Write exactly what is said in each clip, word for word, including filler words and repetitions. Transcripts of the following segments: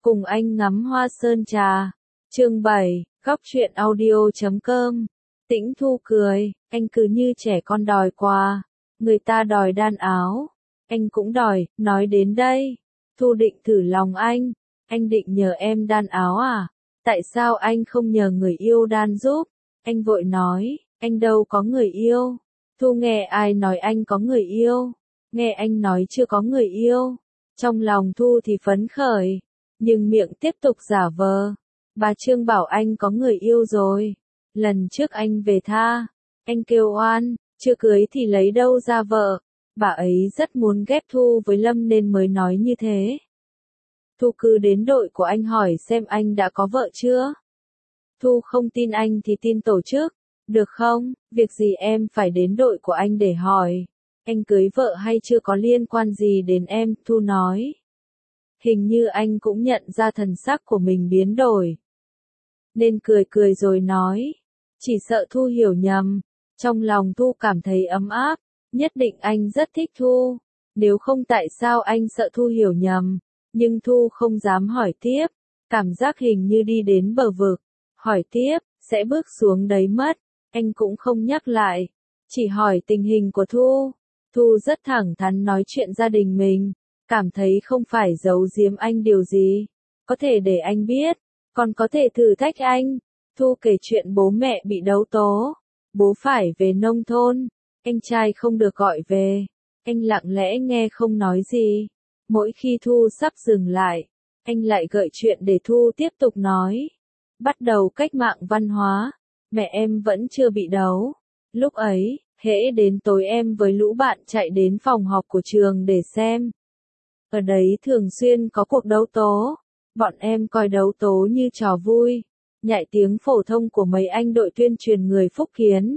Cùng anh ngắm hoa sơn trà. Chương bảy, góc truyện audio chấm com. Tĩnh Thu cười, anh cứ như trẻ con đòi quà. Người ta đòi đan áo, anh cũng đòi, nói đến đây. Thu định thử lòng anh, anh định nhờ em đan áo à? Tại sao anh không nhờ người yêu đan giúp? Anh vội nói, anh đâu có người yêu. Thu nghe ai nói anh có người yêu? Nghe anh nói chưa có người yêu. Trong lòng Thu thì phấn khởi, nhưng miệng tiếp tục giả vờ. Bà Trương bảo anh có người yêu rồi. Lần trước anh về tha, anh kêu oan, chưa cưới thì lấy đâu ra vợ. Bà ấy rất muốn ghép Thu với Lâm nên mới nói như thế. Thu cứ đến đội của anh hỏi xem anh đã có vợ chưa. Thu không tin anh thì tin tổ chức, được không? Việc gì em phải đến đội của anh để hỏi. Anh cưới vợ hay chưa có liên quan gì đến em, Thu nói. Hình như anh cũng nhận ra thần sắc của mình biến đổi, nên cười cười rồi nói. Chỉ sợ Thu hiểu nhầm. Trong lòng Thu cảm thấy ấm áp, nhất định anh rất thích Thu. Nếu không tại sao anh sợ Thu hiểu nhầm. Nhưng Thu không dám hỏi tiếp, cảm giác hình như đi đến bờ vực. Hỏi tiếp, sẽ bước xuống đấy mất. Anh cũng không nhắc lại, chỉ hỏi tình hình của Thu. Thu rất thẳng thắn nói chuyện gia đình mình, cảm thấy không phải giấu giếm anh điều gì. Có thể để anh biết, còn có thể thử thách anh. Thu kể chuyện bố mẹ bị đấu tố, bố phải về nông thôn, anh trai không được gọi về. Anh lặng lẽ nghe không nói gì. Mỗi khi Thu sắp dừng lại, anh lại gợi chuyện để Thu tiếp tục nói. Bắt đầu cách mạng văn hóa, mẹ em vẫn chưa bị đấu. Lúc ấy, hễ đến tối em với lũ bạn chạy đến phòng họp của trường để xem. Ở đấy thường xuyên có cuộc đấu tố, bọn em coi đấu tố như trò vui, nhại tiếng phổ thông của mấy anh đội tuyên truyền người Phúc Kiến.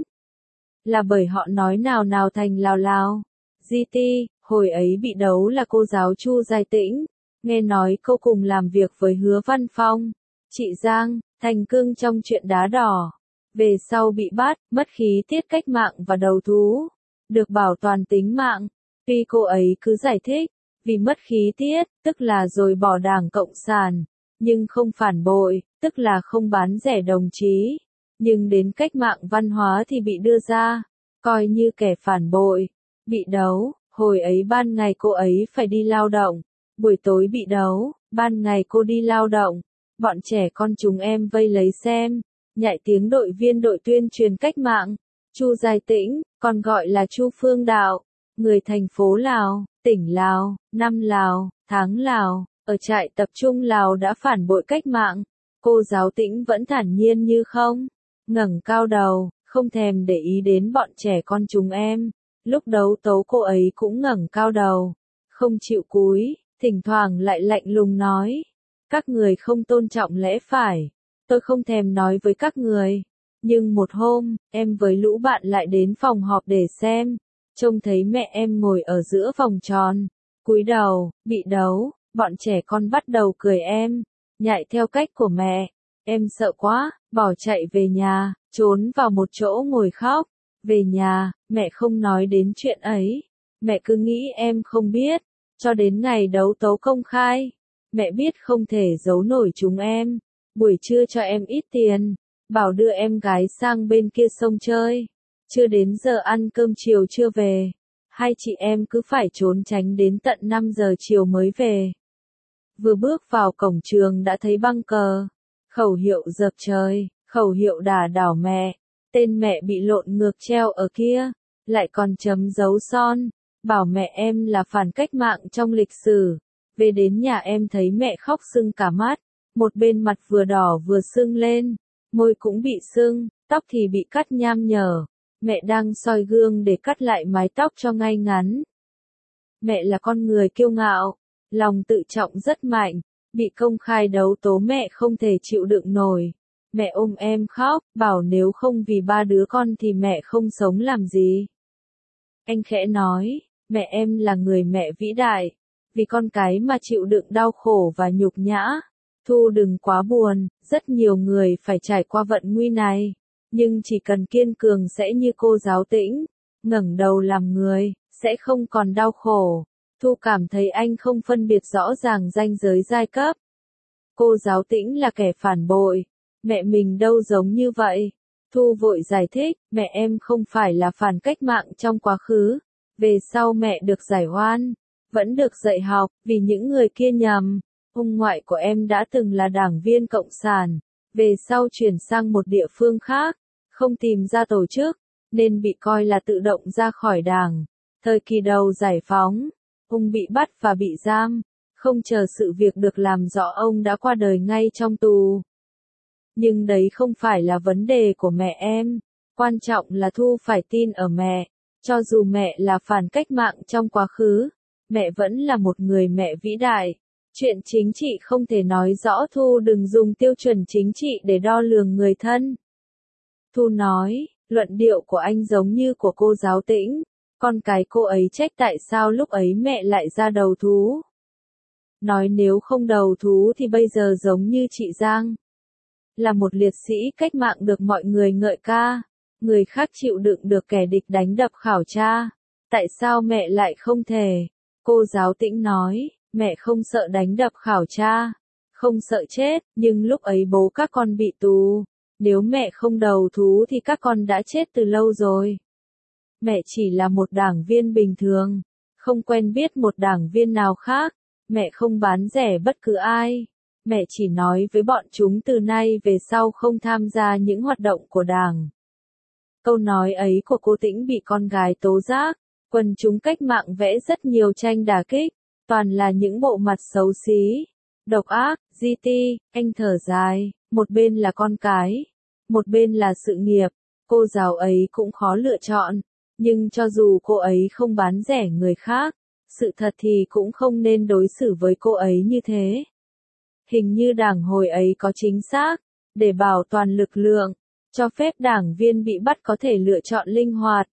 Là bởi họ nói nào nào thành lào lào. giê tê, hồi ấy bị đấu là cô giáo Chu Giai Tĩnh, nghe nói cô cùng làm việc với Hứa Văn Phong, chị Giang, Thành Cương trong chuyện đá đỏ. Về sau bị bắt, mất khí tiết cách mạng và đầu thú, được bảo toàn tính mạng. Tuy cô ấy cứ giải thích, vì mất khí tiết, tức là rồi bỏ Đảng Cộng sản, nhưng không phản bội, tức là không bán rẻ đồng chí. Nhưng đến cách mạng văn hóa thì bị đưa ra, coi như kẻ phản bội, bị đấu. Hồi ấy ban ngày cô ấy phải đi lao động, buổi tối bị đấu, ban ngày cô đi lao động. Bọn trẻ con chúng em vây lấy xem, nhại tiếng đội viên đội tuyên truyền cách mạng. Chu Giai Tĩnh, còn gọi là Chu Phương Đạo, người thành phố Lào, tỉnh Lào, năm Lào, tháng Lào, ở trại tập trung Lào đã phản bội cách mạng. Cô giáo Tĩnh vẫn thản nhiên như không, ngẩng cao đầu, không thèm để ý đến bọn trẻ con chúng em. Lúc đấu tố cô ấy cũng ngẩng cao đầu, không chịu cúi, thỉnh thoảng lại lạnh lùng nói. Các người không tôn trọng lẽ phải, tôi không thèm nói với các người. Nhưng một hôm, em với lũ bạn lại đến phòng họp để xem, trông thấy mẹ em ngồi ở giữa vòng tròn, cúi đầu, bị đấu, bọn trẻ con bắt đầu cười em, nhại theo cách của mẹ. Em sợ quá, bỏ chạy về nhà, trốn vào một chỗ ngồi khóc. Về nhà, mẹ không nói đến chuyện ấy, mẹ cứ nghĩ em không biết, cho đến ngày đấu tố công khai. Mẹ biết không thể giấu nổi chúng em, buổi trưa cho em ít tiền, bảo đưa em gái sang bên kia sông chơi. Chưa đến giờ ăn cơm chiều chưa về, hai chị em cứ phải trốn tránh đến tận năm giờ chiều mới về. Vừa bước vào cổng trường đã thấy băng cờ, khẩu hiệu dập trời, khẩu hiệu đả đảo mẹ, tên mẹ bị lộn ngược treo ở kia, lại còn chấm dấu son, bảo mẹ em là phản cách mạng trong lịch sử. Về đến nhà em thấy mẹ khóc sưng cả mắt, một bên mặt vừa đỏ vừa sưng lên, môi cũng bị sưng, tóc thì bị cắt nham nhở. Mẹ đang soi gương để cắt lại mái tóc cho ngay ngắn. Mẹ là con người kiêu ngạo, lòng tự trọng rất mạnh, bị công khai đấu tố mẹ không thể chịu đựng nổi. Mẹ ôm em khóc, bảo nếu không vì ba đứa con thì mẹ không sống làm gì. Anh khẽ nói, mẹ em là người mẹ vĩ đại, vì con cái mà chịu đựng đau khổ và nhục nhã. Thu đừng quá buồn, rất nhiều người phải trải qua vận nguy này, nhưng chỉ cần kiên cường sẽ như cô giáo Tĩnh, ngẩng đầu làm người, sẽ không còn đau khổ. Thu cảm thấy anh không phân biệt rõ ràng ranh giới giai cấp. cô giáo Tĩnh là kẻ phản bội. Mẹ mình đâu giống như vậy. Thu vội giải thích, mẹ em không phải là phản cách mạng trong quá khứ. Về sau mẹ được giải oan, vẫn được dạy học, vì những người kia nhầm. Ông ngoại của em đã từng là đảng viên Cộng sản, về sau chuyển sang một địa phương khác, không tìm ra tổ chức, nên bị coi là tự động ra khỏi đảng. Thời kỳ đầu giải phóng, ông bị bắt và bị giam, không chờ sự việc được làm rõ ông đã qua đời ngay trong tù. Nhưng đấy không phải là vấn đề của mẹ em, quan trọng là Thu phải tin ở mẹ, cho dù mẹ là phản cách mạng trong quá khứ, mẹ vẫn là một người mẹ vĩ đại. Chuyện chính trị không thể nói rõ, Thu đừng dùng tiêu chuẩn chính trị để đo lường người thân. Thu nói, luận điệu của anh giống như của cô giáo Tĩnh, con cái cô ấy trách tại sao lúc ấy mẹ lại ra đầu thú. Nói nếu không đầu thú thì bây giờ giống như chị Giang. Là một liệt sĩ cách mạng được mọi người ngợi ca, người khác chịu đựng được kẻ địch đánh đập khảo tra. Tại sao mẹ lại không thể? Cô giáo Tĩnh nói, mẹ không sợ đánh đập khảo tra, không sợ chết, nhưng lúc ấy bố các con bị tù. Nếu mẹ không đầu thú thì các con đã chết từ lâu rồi. Mẹ chỉ là một đảng viên bình thường, không quen biết một đảng viên nào khác. Mẹ không bán rẻ bất cứ ai. Mẹ chỉ nói với bọn chúng từ nay về sau không tham gia những hoạt động của đảng. Câu nói ấy của cô Tĩnh bị con gái tố giác. Quần chúng cách mạng vẽ rất nhiều tranh đả kích, toàn là những bộ mặt xấu xí, độc ác. giê tê, anh thở dài, một bên là con cái, một bên là sự nghiệp. Cô giáo ấy cũng khó lựa chọn, nhưng cho dù cô ấy không bán rẻ người khác, sự thật thì cũng không nên đối xử với cô ấy như thế. Hình như đảng hồi ấy có chính xác, để bảo toàn lực lượng, cho phép đảng viên bị bắt có thể lựa chọn linh hoạt,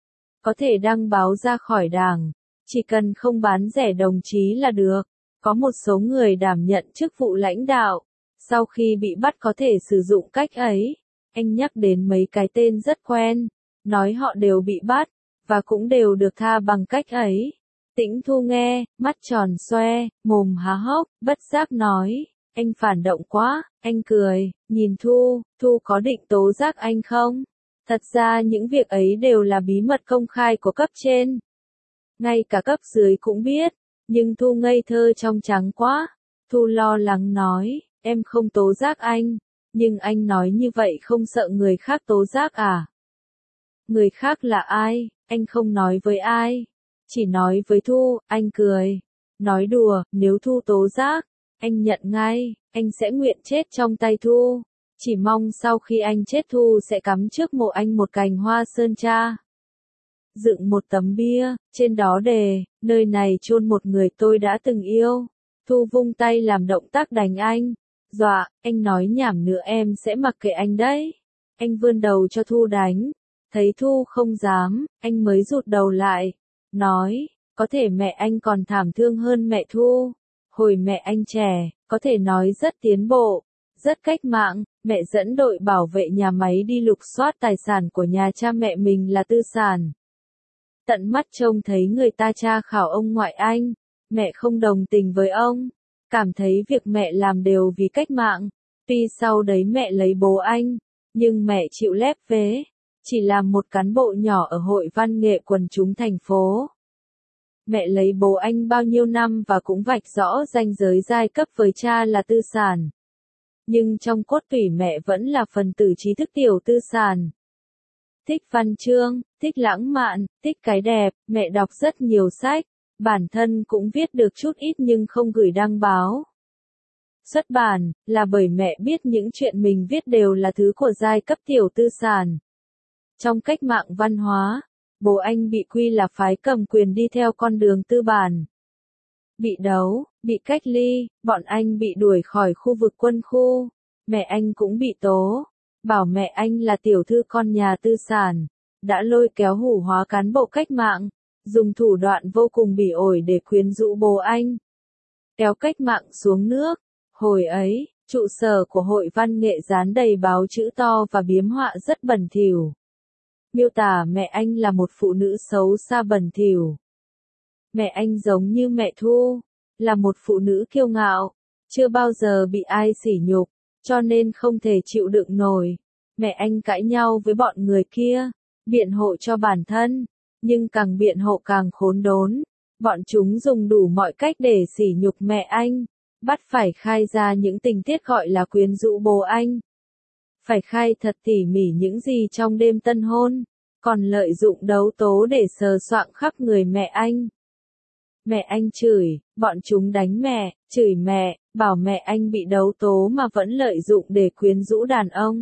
có thể đăng báo ra khỏi đảng, chỉ cần không bán rẻ đồng chí là được. Có một số người đảm nhận chức vụ lãnh đạo, sau khi bị bắt có thể sử dụng cách ấy. Anh nhắc đến mấy cái tên rất quen, nói họ đều bị bắt, và cũng đều được tha bằng cách ấy. Tĩnh Thu nghe, mắt tròn xoe, mồm há hốc, bất giác nói, anh phản động quá. Anh cười, nhìn Thu, Thu có định tố giác anh không? Thật ra những việc ấy đều là bí mật công khai của cấp trên. Ngay cả cấp dưới cũng biết, nhưng Thu ngây thơ trong trắng quá. Thu lo lắng nói, em không tố giác anh, nhưng anh nói như vậy không sợ người khác tố giác à? Người khác là ai? Anh không nói với ai, chỉ nói với Thu. Anh cười, nói đùa, nếu Thu tố giác, anh nhận ngay, anh sẽ nguyện chết trong tay Thu. Chỉ mong sau khi anh chết Thu sẽ cắm trước mộ anh một cành hoa sơn tra, dựng một tấm bia, trên đó đề, nơi này chôn một người tôi đã từng yêu. Thu vung tay làm động tác đánh anh, dọa, anh nói nhảm nữa em sẽ mặc kệ anh đấy. Anh vươn đầu cho Thu đánh, thấy Thu không dám, anh mới rụt đầu lại, nói, có thể mẹ anh còn thảm thương hơn mẹ Thu. Hồi mẹ anh trẻ, có thể nói rất tiến bộ, rất cách mạng, mẹ dẫn đội bảo vệ nhà máy đi lục soát tài sản của nhà cha mẹ mình là tư sản. Tận mắt trông thấy người ta tra khảo ông ngoại anh, mẹ không đồng tình với ông, cảm thấy việc mẹ làm đều vì cách mạng. Tuy sau đấy mẹ lấy bố anh, nhưng mẹ chịu lép vế, chỉ làm một cán bộ nhỏ ở hội văn nghệ quần chúng thành phố. Mẹ lấy bố anh bao nhiêu năm và cũng vạch rõ ranh giới giai cấp với cha là tư sản. Nhưng trong cốt tủy mẹ vẫn là phần tử trí thức tiểu tư sản. Thích văn chương, thích lãng mạn, thích cái đẹp, mẹ đọc rất nhiều sách, bản thân cũng viết được chút ít nhưng không gửi đăng báo xuất bản, là bởi mẹ biết những chuyện mình viết đều là thứ của giai cấp tiểu tư sản. Trong cách mạng văn hóa, bố anh bị quy là phái cầm quyền đi theo con đường tư bản. Bị đấu, bị cách ly, bọn anh bị đuổi khỏi khu vực quân khu. Mẹ anh cũng bị tố, bảo mẹ anh là tiểu thư con nhà tư sản, đã lôi kéo hủ hóa cán bộ cách mạng, dùng thủ đoạn vô cùng bỉ ổi để quyến rũ bố anh, kéo cách mạng xuống nước. Hồi ấy, trụ sở của hội văn nghệ dán đầy báo chữ to và biếm họa rất bẩn thỉu, miêu tả mẹ anh là một phụ nữ xấu xa bẩn thỉu. Mẹ anh giống như mẹ Thu, là một phụ nữ kiêu ngạo, chưa bao giờ bị ai sỉ nhục, cho nên không thể chịu đựng nổi. Mẹ anh cãi nhau với bọn người kia, biện hộ cho bản thân, nhưng càng biện hộ càng khốn đốn. Bọn chúng dùng đủ mọi cách để sỉ nhục mẹ anh, bắt phải khai ra những tình tiết gọi là quyến rũ bố anh. Phải khai thật tỉ mỉ những gì trong đêm tân hôn, còn lợi dụng đấu tố để sờ soạng khắp người mẹ anh. Mẹ anh chửi, bọn chúng đánh mẹ, chửi mẹ, bảo mẹ anh bị đấu tố mà vẫn lợi dụng để quyến rũ đàn ông.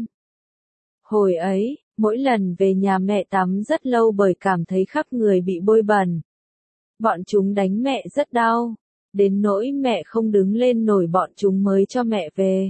Hồi ấy, mỗi lần về nhà mẹ tắm rất lâu bởi cảm thấy khắp người bị bôi bẩn. Bọn chúng đánh mẹ rất đau, đến nỗi mẹ không đứng lên nổi bọn chúng mới cho mẹ về.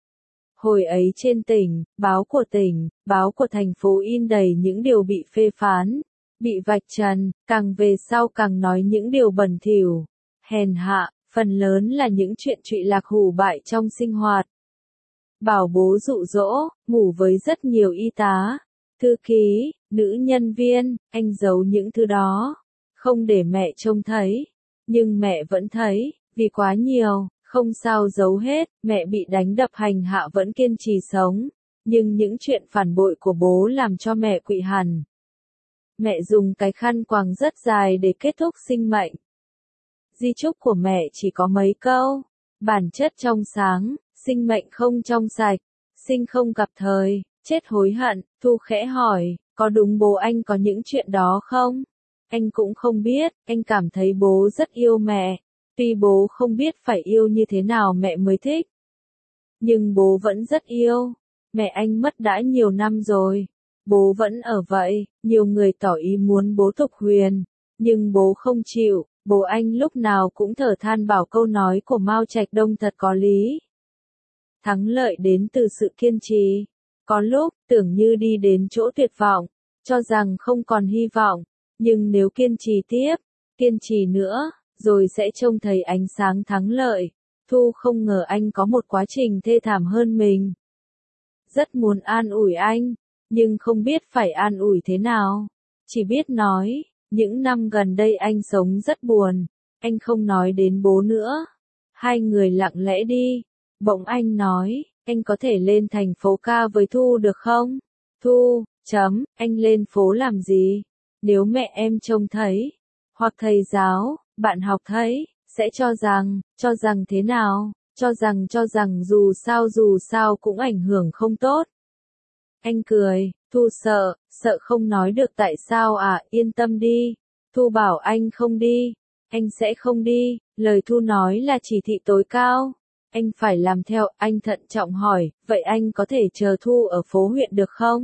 Hồi ấy trên tỉnh, báo của tỉnh, báo của thành phố in đầy những điều bị phê phán, bị vạch trần, càng về sau càng nói những điều bẩn thỉu, hèn hạ, phần lớn là những chuyện trụy lạc hủ bại trong sinh hoạt. Bảo bố dụ dỗ, ngủ với rất nhiều y tá, thư ký, nữ nhân viên, anh giấu những thứ đó, không để mẹ trông thấy, nhưng mẹ vẫn thấy, vì quá nhiều. Không sao giấu hết, mẹ bị đánh đập hành hạ vẫn kiên trì sống, nhưng những chuyện phản bội của bố làm cho mẹ quỵ hẳn. Mẹ dùng cái khăn quàng rất dài để kết thúc sinh mệnh. Di chúc của mẹ chỉ có mấy câu, bản chất trong sáng, sinh mệnh không trong sạch, sinh không gặp thời, chết hối hận. Thu khẽ hỏi, có đúng bố anh có những chuyện đó không? Anh cũng không biết, anh cảm thấy bố rất yêu mẹ. Tuy bố không biết phải yêu như thế nào mẹ mới thích, nhưng bố vẫn rất yêu. Mẹ anh mất đã nhiều năm rồi, bố vẫn ở vậy. Nhiều người tỏ ý muốn bố tục huyền, nhưng bố không chịu. Bố anh lúc nào cũng thở than bảo câu nói của Mao Trạch Đông thật có lý. Thắng lợi đến từ sự kiên trì. Có lúc, tưởng như đi đến chỗ tuyệt vọng, cho rằng không còn hy vọng, nhưng nếu kiên trì tiếp, kiên trì nữa, rồi sẽ trông thấy ánh sáng thắng lợi. Thu không ngờ anh có một quá trình thê thảm hơn mình. Rất muốn an ủi anh, nhưng không biết phải an ủi thế nào. Chỉ biết nói, những năm gần đây anh sống rất buồn, anh không nói đến bố nữa. Hai người lặng lẽ đi, bỗng anh nói, anh có thể lên thành phố ca với Thu được không? Thu, chấm, anh lên phố làm gì? Nếu mẹ em trông thấy, hoặc thầy giáo, bạn học thấy, sẽ cho rằng, cho rằng thế nào, cho rằng cho rằng dù sao dù sao cũng ảnh hưởng không tốt. Anh cười, Thu sợ, sợ không nói được tại sao à, yên tâm đi. Thu bảo anh không đi, anh sẽ không đi, lời Thu nói là chỉ thị tối cao. Anh phải làm theo, anh thận trọng hỏi, vậy anh có thể chờ Thu ở phố huyện được không?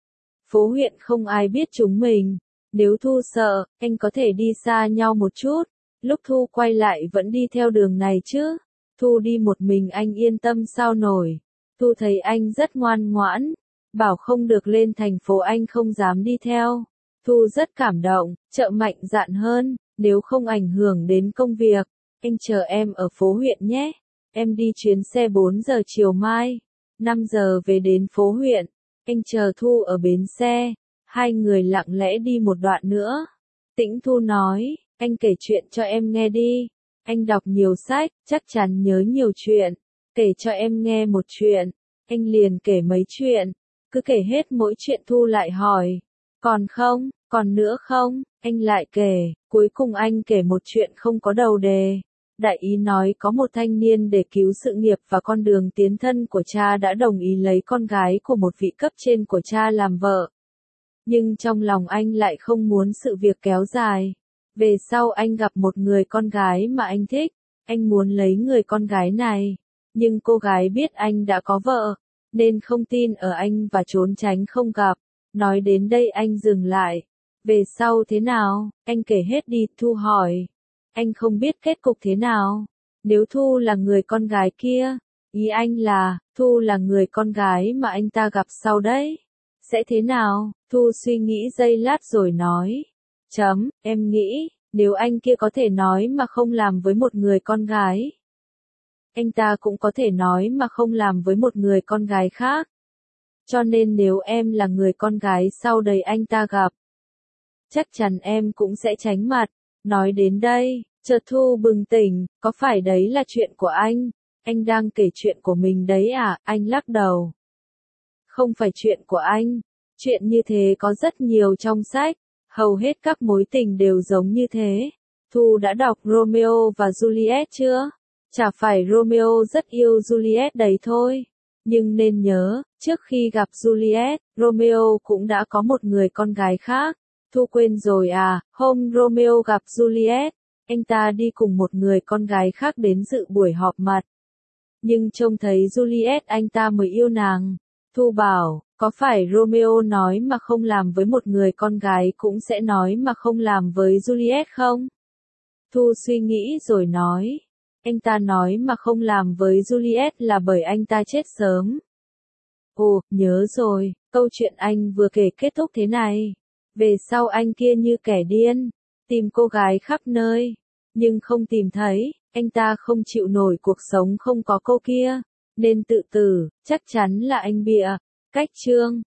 Phố huyện không ai biết chúng mình. Nếu Thu sợ, anh có thể đi xa nhau một chút. Lúc Thu quay lại vẫn đi theo đường này chứ. Thu đi một mình anh yên tâm sao nổi. Thu thấy anh rất ngoan ngoãn. Bảo không được lên thành phố anh không dám đi theo. Thu rất cảm động, trợ mạnh dạn hơn. Nếu không ảnh hưởng đến công việc, anh chờ em ở phố huyện nhé. Em đi chuyến xe bốn giờ chiều mai. năm giờ về đến phố huyện. Anh chờ Thu ở bến xe. Hai người lặng lẽ đi một đoạn nữa. Tĩnh Thu nói, anh kể chuyện cho em nghe đi. Anh đọc nhiều sách, chắc chắn nhớ nhiều chuyện. Kể cho em nghe một chuyện. Anh liền kể mấy chuyện. Cứ kể hết mỗi chuyện Thu lại hỏi. Còn không, còn nữa không? Anh lại kể. Cuối cùng anh kể một chuyện không có đầu đề. Đại ý nói có một thanh niên để cứu sự nghiệp và con đường tiến thân của cha đã đồng ý lấy con gái của một vị cấp trên của cha làm vợ. Nhưng trong lòng anh lại không muốn sự việc kéo dài. Về sau anh gặp một người con gái mà anh thích. Anh muốn lấy người con gái này. Nhưng cô gái biết anh đã có vợ, nên không tin ở anh và trốn tránh không gặp. Nói đến đây anh dừng lại. Về sau thế nào? Anh kể hết đi. Thu hỏi. Anh không biết kết cục thế nào. Nếu Thu là người con gái kia, ý anh là, Thu là người con gái mà anh ta gặp sau đấy. Sẽ thế nào? Thu suy nghĩ giây lát rồi nói. Chấm, em nghĩ, nếu anh kia có thể nói mà không làm với một người con gái, anh ta cũng có thể nói mà không làm với một người con gái khác. Cho nên nếu em là người con gái sau đây anh ta gặp, chắc chắn em cũng sẽ tránh mặt. Nói đến đây, chợt Thu bừng tỉnh, có phải đấy là chuyện của anh? Anh đang kể chuyện của mình đấy à? Anh lắc đầu. Không phải chuyện của anh. Chuyện như thế có rất nhiều trong sách. Hầu hết các mối tình đều giống như thế. Thu đã đọc Romeo và Juliet chưa? Chả phải Romeo rất yêu Juliet đấy thôi. Nhưng nên nhớ, trước khi gặp Juliet, Romeo cũng đã có một người con gái khác. Thu quên rồi à? Hôm Romeo gặp Juliet, anh ta đi cùng một người con gái khác đến dự buổi họp mặt. Nhưng trông thấy Juliet anh ta mới yêu nàng. Thu bảo, có phải Romeo nói mà không làm với một người con gái cũng sẽ nói mà không làm với Juliet không? Thu suy nghĩ rồi nói. Anh ta nói mà không làm với Juliet là bởi anh ta chết sớm. Ồ, nhớ rồi, câu chuyện anh vừa kể kết thúc thế này. Về sau anh kia như kẻ điên, tìm cô gái khắp nơi, nhưng không tìm thấy, anh ta không chịu nổi cuộc sống không có cô kia, nên tự tử, chắc chắn là anh bịa. Cách chương